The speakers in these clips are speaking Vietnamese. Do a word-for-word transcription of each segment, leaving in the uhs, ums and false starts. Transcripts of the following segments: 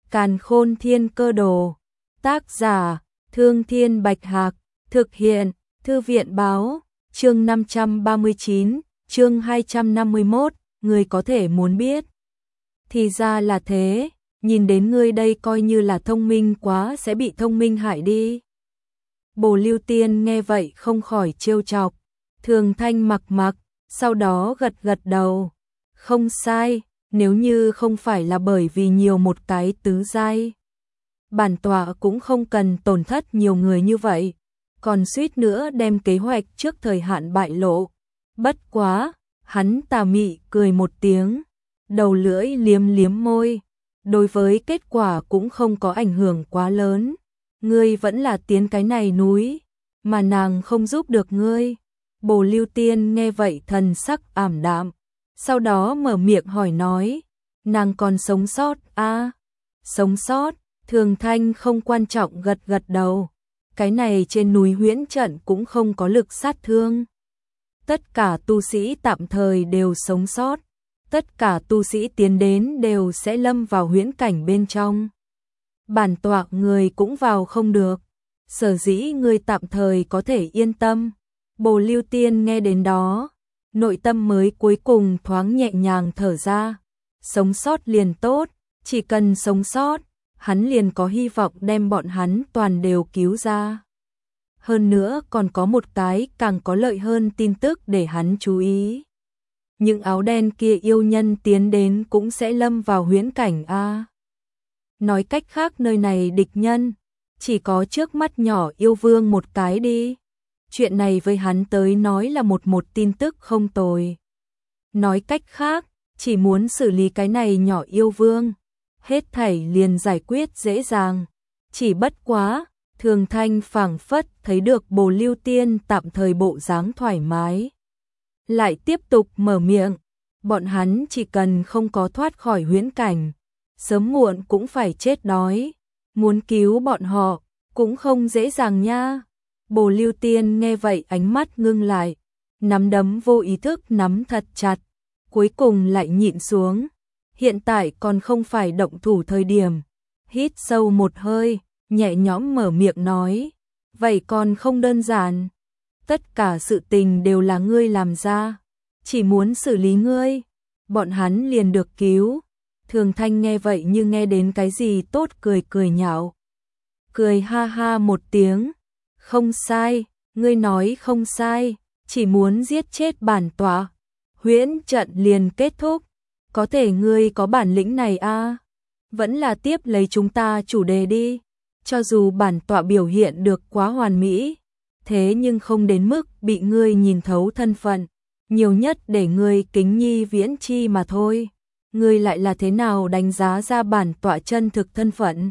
Càn Khôn Thiên Cơ Đồ. Tác giả: Thương Thiên Bạch Hạc. Thực hiện: Thư viện báo. Chương năm trăm ba mươi chín, chương hai trăm năm mươi mốt, người có thể muốn biết. Thì ra là thế, nhìn đến ngươi đây coi như là thông minh quá sẽ bị thông minh hại đi. Bồ Lưu Tiên nghe vậy không khỏi trêu chọc. Thường Thanh mặc mặc, sau đó gật gật đầu. Không sai, nếu như không phải là bởi vì nhiều một cái tứ giai, bản tọa cũng không cần tổn thất nhiều người như vậy, còn suýt nữa đem kế hoạch trước thời hạn bại lộ. Bất quá, hắn tà mị cười một tiếng, đầu lưỡi liếm liếm môi, đối với kết quả cũng không có ảnh hưởng quá lớn. Ngươi vẫn là tiến cái này núi, mà nàng không giúp được ngươi. Bồ Lưu Tiên nghe vậy thần sắc ảm đạm, sau đó mở miệng hỏi nói, nàng còn sống sót a? À, sống sót. Thường Thanh không quan trọng gật gật đầu. Cái này trên núi huyễn trận cũng không có lực sát thương. Tất cả tu sĩ tạm thời đều sống sót. Tất cả tu sĩ tiến đến đều sẽ lâm vào huyễn cảnh bên trong. Bản tọa người cũng vào không được. Sở dĩ người tạm thời có thể yên tâm. Bồ Lưu Tiên nghe đến đó, nội tâm mới cuối cùng thoáng nhẹ nhàng thở ra. Sống sót liền tốt, chỉ cần sống sót, hắn liền có hy vọng đem bọn hắn toàn đều cứu ra. Hơn nữa còn có một cái càng có lợi hơn tin tức để hắn chú ý. Những áo đen kia yêu nhân tiến đến cũng sẽ lâm vào huyễn cảnh a. Nói cách khác nơi này địch nhân chỉ có trước mắt nhỏ yêu vương một cái đi. Chuyện này với hắn tới nói là một một tin tức không tồi. Nói cách khác, chỉ muốn xử lý cái này nhỏ yêu vương, hết thảy liền giải quyết dễ dàng. Chỉ bất quá, Thường Thanh phảng phất thấy được Bồ Lưu Tiên tạm thời bộ dáng thoải mái, lại tiếp tục mở miệng, bọn hắn chỉ cần không có thoát khỏi huyễn cảnh, sớm muộn cũng phải chết đói, muốn cứu bọn họ cũng không dễ dàng nha. Bồ Lưu Tiên nghe vậy ánh mắt ngưng lại, nắm đấm vô ý thức nắm thật chặt, cuối cùng lại nhịn xuống. Hiện tại còn không phải động thủ thời điểm. Hít sâu một hơi, nhẹ nhõm mở miệng nói, vậy còn không đơn giản. Tất cả sự tình đều là ngươi làm ra, chỉ muốn xử lý ngươi, bọn hắn liền được cứu. Thường Thanh nghe vậy như nghe đến cái gì tốt, cười cười nhạo. Cười ha ha một tiếng, không sai, ngươi nói không sai, chỉ muốn giết chết bản tọa, huyễn trận liền kết thúc. Có thể ngươi có bản lĩnh này a? À? Vẫn là tiếp lấy chúng ta chủ đề đi. Cho dù bản tọa biểu hiện được quá hoàn mỹ, thế nhưng không đến mức bị ngươi nhìn thấu thân phận, nhiều nhất để ngươi kính nhi viễn chi mà thôi. Ngươi lại là thế nào đánh giá ra bản tọa chân thực thân phận?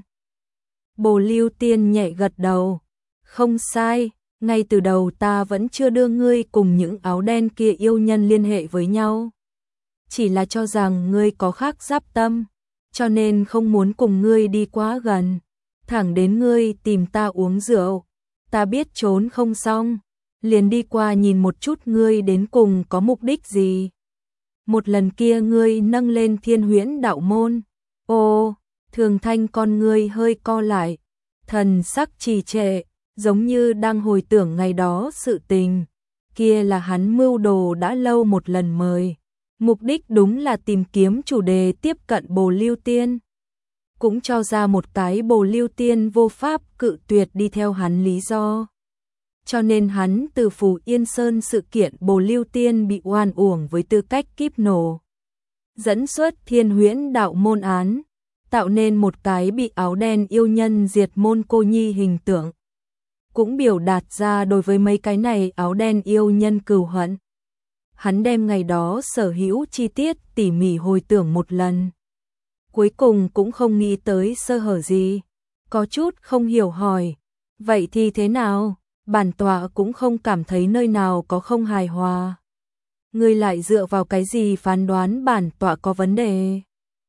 Bồ Lưu Tiên nhẹ gật đầu, không sai, ngay từ đầu ta vẫn chưa đưa ngươi cùng những áo đen kia yêu nhân liên hệ với nhau. Chỉ là cho rằng ngươi có khác giáp tâm, cho nên không muốn cùng ngươi đi quá gần. Thẳng đến ngươi tìm ta uống rượu, ta biết trốn không xong, liền đi qua nhìn một chút ngươi đến cùng có mục đích gì. Một lần kia ngươi nâng lên Thiên Huyễn đạo môn. Ô, Thường Thanh con ngươi hơi co lại, thần sắc trì trệ, giống như đang hồi tưởng ngày đó sự tình. Kia là hắn mưu đồ đã lâu một lần mời. Mục đích đúng là tìm kiếm chủ đề tiếp cận Bồ Lưu Tiên. Cũng cho ra một cái Bồ Lưu Tiên vô pháp cự tuyệt đi theo hắn lý do. Cho nên hắn từ Phù Yên Sơn sự kiện Bồ Lưu Tiên bị oan uổng với tư cách kíp nổ, dẫn xuất Thiên Huyễn đạo môn án, tạo nên một cái bị áo đen yêu nhân diệt môn cô nhi hình tượng. Cũng biểu đạt ra đối với mấy cái này áo đen yêu nhân cừu hận. Hắn đem ngày đó sở hữu chi tiết tỉ mỉ hồi tưởng một lần. Cuối cùng cũng không nghĩ tới sơ hở gì. Có chút không hiểu hỏi, vậy thì thế nào? Bản tọa cũng không cảm thấy nơi nào có không hài hòa. Ngươi lại dựa vào cái gì phán đoán bản tọa có vấn đề?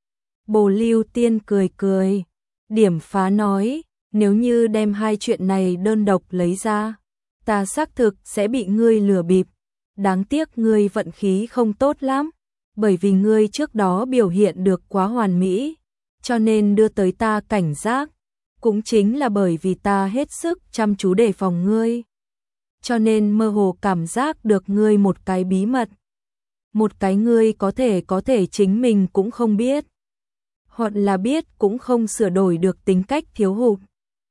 Bồ Lưu Tiên cười cười, điểm phá nói, nếu như đem hai chuyện này đơn độc lấy ra, ta xác thực sẽ bị ngươi lừa bịp. Đáng tiếc ngươi vận khí không tốt lắm, bởi vì ngươi trước đó biểu hiện được quá hoàn mỹ, cho nên đưa tới ta cảnh giác, cũng chính là bởi vì ta hết sức chăm chú đề phòng ngươi. Cho nên mơ hồ cảm giác được ngươi một cái bí mật. Một cái ngươi có thể có thể chính mình cũng không biết. Hoặc là biết cũng không sửa đổi được tính cách thiếu hụt.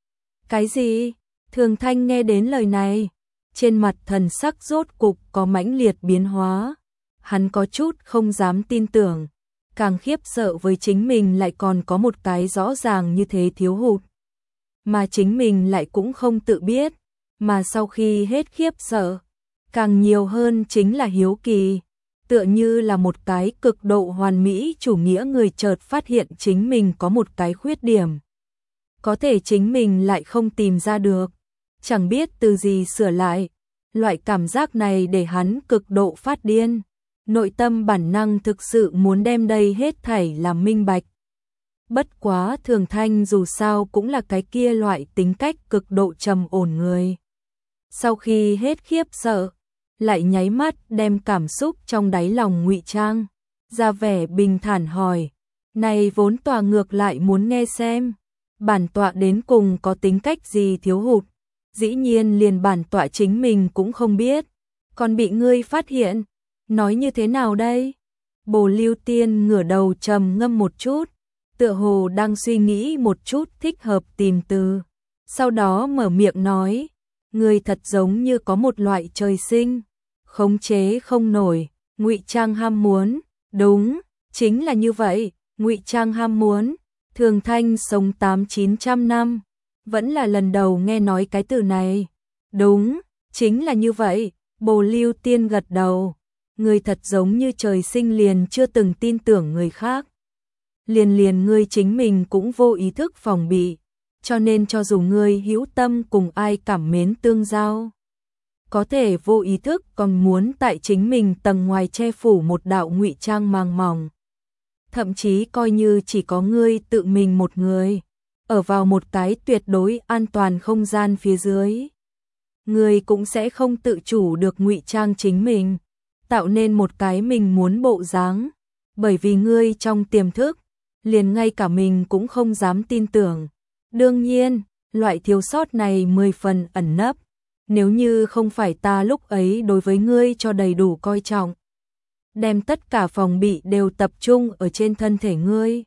Cái gì? Thường Thanh nghe đến lời này, trên mặt thần sắc rốt cục có mãnh liệt biến hóa. Hắn có chút không dám tin tưởng, càng khiếp sợ với chính mình lại còn có một cái rõ ràng như thế thiếu hụt. Mà chính mình lại cũng không tự biết, mà sau khi hết khiếp sợ, càng nhiều hơn chính là hiếu kỳ. Tựa như là một cái cực độ hoàn mỹ chủ nghĩa người chợt phát hiện chính mình có một cái khuyết điểm. Có thể chính mình lại không tìm ra được, chẳng biết từ gì sửa lại. Loại cảm giác này để hắn cực độ phát điên. Nội tâm bản năng thực sự muốn đem đây hết thảy làm minh bạch. Bất quá Thường Thanh dù sao cũng là cái kia loại tính cách cực độ trầm ổn người. Sau khi hết khiếp sợ, lại nháy mắt đem cảm xúc trong đáy lòng ngụy trang, ra vẻ bình thản hỏi, này vốn tọa ngược lại muốn nghe xem, bản tọa đến cùng có tính cách gì thiếu hụt, dĩ nhiên liền bản tọa chính mình cũng không biết, còn bị ngươi phát hiện, nói như thế nào đây? Bồ Lưu Tiên ngửa đầu trầm ngâm một chút, tựa hồ đang suy nghĩ một chút thích hợp tìm từ, sau đó mở miệng nói, ngươi thật giống như có một loại trời sinh khống chế không nổi, ngụy trang ham muốn, đúng, chính là như vậy, ngụy trang ham muốn. Thường Thanh sống tám chín trăm năm, vẫn là lần đầu nghe nói cái từ này. Đúng, chính là như vậy, Bồ Lưu Tiên gật đầu, ngươi thật giống như trời sinh liền chưa từng tin tưởng người khác. Liền liền ngươi chính mình cũng vô ý thức phòng bị, cho nên cho dù ngươi hữu tâm cùng ai cảm mến tương giao, có thể vô ý thức còn muốn tại chính mình tầng ngoài che phủ một đạo ngụy trang màng mỏng. Thậm chí coi như chỉ có ngươi tự mình một người, ở vào một cái tuyệt đối an toàn không gian phía dưới. Ngươi cũng sẽ không tự chủ được ngụy trang chính mình, tạo nên một cái mình muốn bộ dáng, bởi vì ngươi trong tiềm thức, liền ngay cả mình cũng không dám tin tưởng. Đương nhiên, loại thiếu sót này mười phần ẩn nấp. Nếu như không phải ta lúc ấy đối với ngươi cho đầy đủ coi trọng, đem tất cả phòng bị đều tập trung ở trên thân thể ngươi,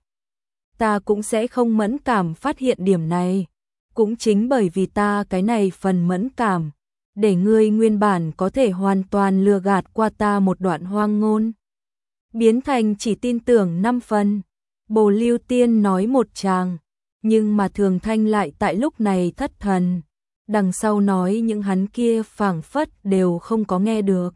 ta cũng sẽ không mẫn cảm phát hiện điểm này. Cũng chính bởi vì ta cái này phần mẫn cảm, để ngươi nguyên bản có thể hoàn toàn lừa gạt qua ta một đoạn hoang ngôn, biến thành chỉ tin tưởng năm phần. Bồ Lưu Tiên nói một tràng, nhưng mà Thường Thanh lại tại lúc này thất thần. Đằng sau nói những hắn kia phảng phất đều không có nghe được.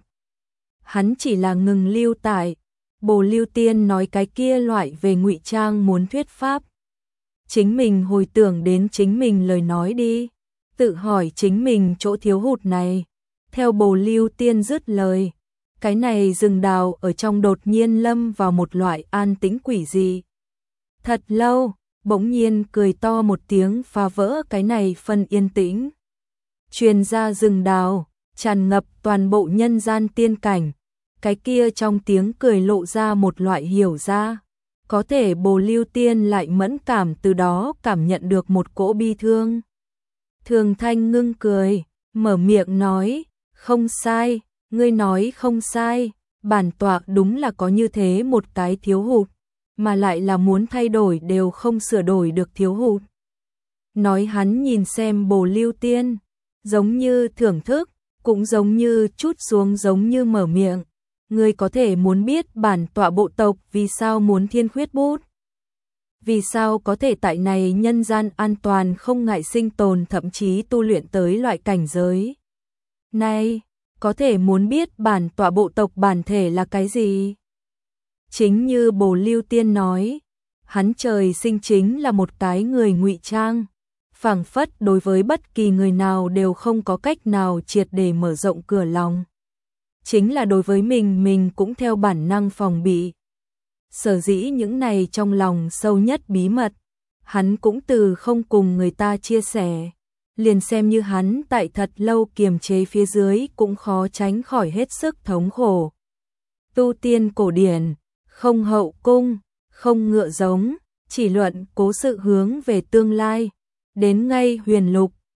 Hắn chỉ là ngừng lưu tại, Bồ Lưu Tiên nói cái kia loại về ngụy trang muốn thuyết pháp. Chính mình hồi tưởng đến chính mình lời nói đi, tự hỏi chính mình chỗ thiếu hụt này. Theo Bồ Lưu Tiên dứt lời, cái này rừng đào ở trong đột nhiên lâm vào một loại an tĩnh quỷ dị. Thật lâu, bỗng nhiên cười to một tiếng phá vỡ cái này phần yên tĩnh. Truyền ra rừng đào, tràn ngập toàn bộ nhân gian tiên cảnh. Cái kia trong tiếng cười lộ ra một loại hiểu ra. Có thể Bồ Lưu Tiên lại mẫn cảm từ đó cảm nhận được một cỗ bi thương. Thường Thanh ngưng cười, mở miệng nói, không sai, ngươi nói không sai, bản tọa đúng là có như thế một cái thiếu hụt, mà lại là muốn thay đổi đều không sửa đổi được thiếu hụt. Nói hắn nhìn xem Bồ Lưu Tiên, giống như thưởng thức, cũng giống như chút xuống giống như mở miệng. Ngươi có thể muốn biết bản tọa bộ tộc vì sao muốn thiên khuyết bút? Vì sao có thể tại này nhân gian an toàn không ngại sinh tồn thậm chí tu luyện tới loại cảnh giới? Này, có thể muốn biết bản tọa bộ tộc bản thể là cái gì? Chính như Bồ Lưu Tiên nói, hắn trời sinh chính là một cái người ngụy trang, phảng phất đối với bất kỳ người nào đều không có cách nào triệt để mở rộng cửa lòng. Chính là đối với mình mình cũng theo bản năng phòng bị. Sở dĩ những này trong lòng sâu nhất bí mật, hắn cũng từ không cùng người ta chia sẻ, liền xem như hắn tại thật lâu kiềm chế phía dưới cũng khó tránh khỏi hết sức thống khổ. Tu tiên cổ điển, không hậu cung, không ngựa giống, chỉ luận cố sự hướng về tương lai. Đến ngay huyền lục,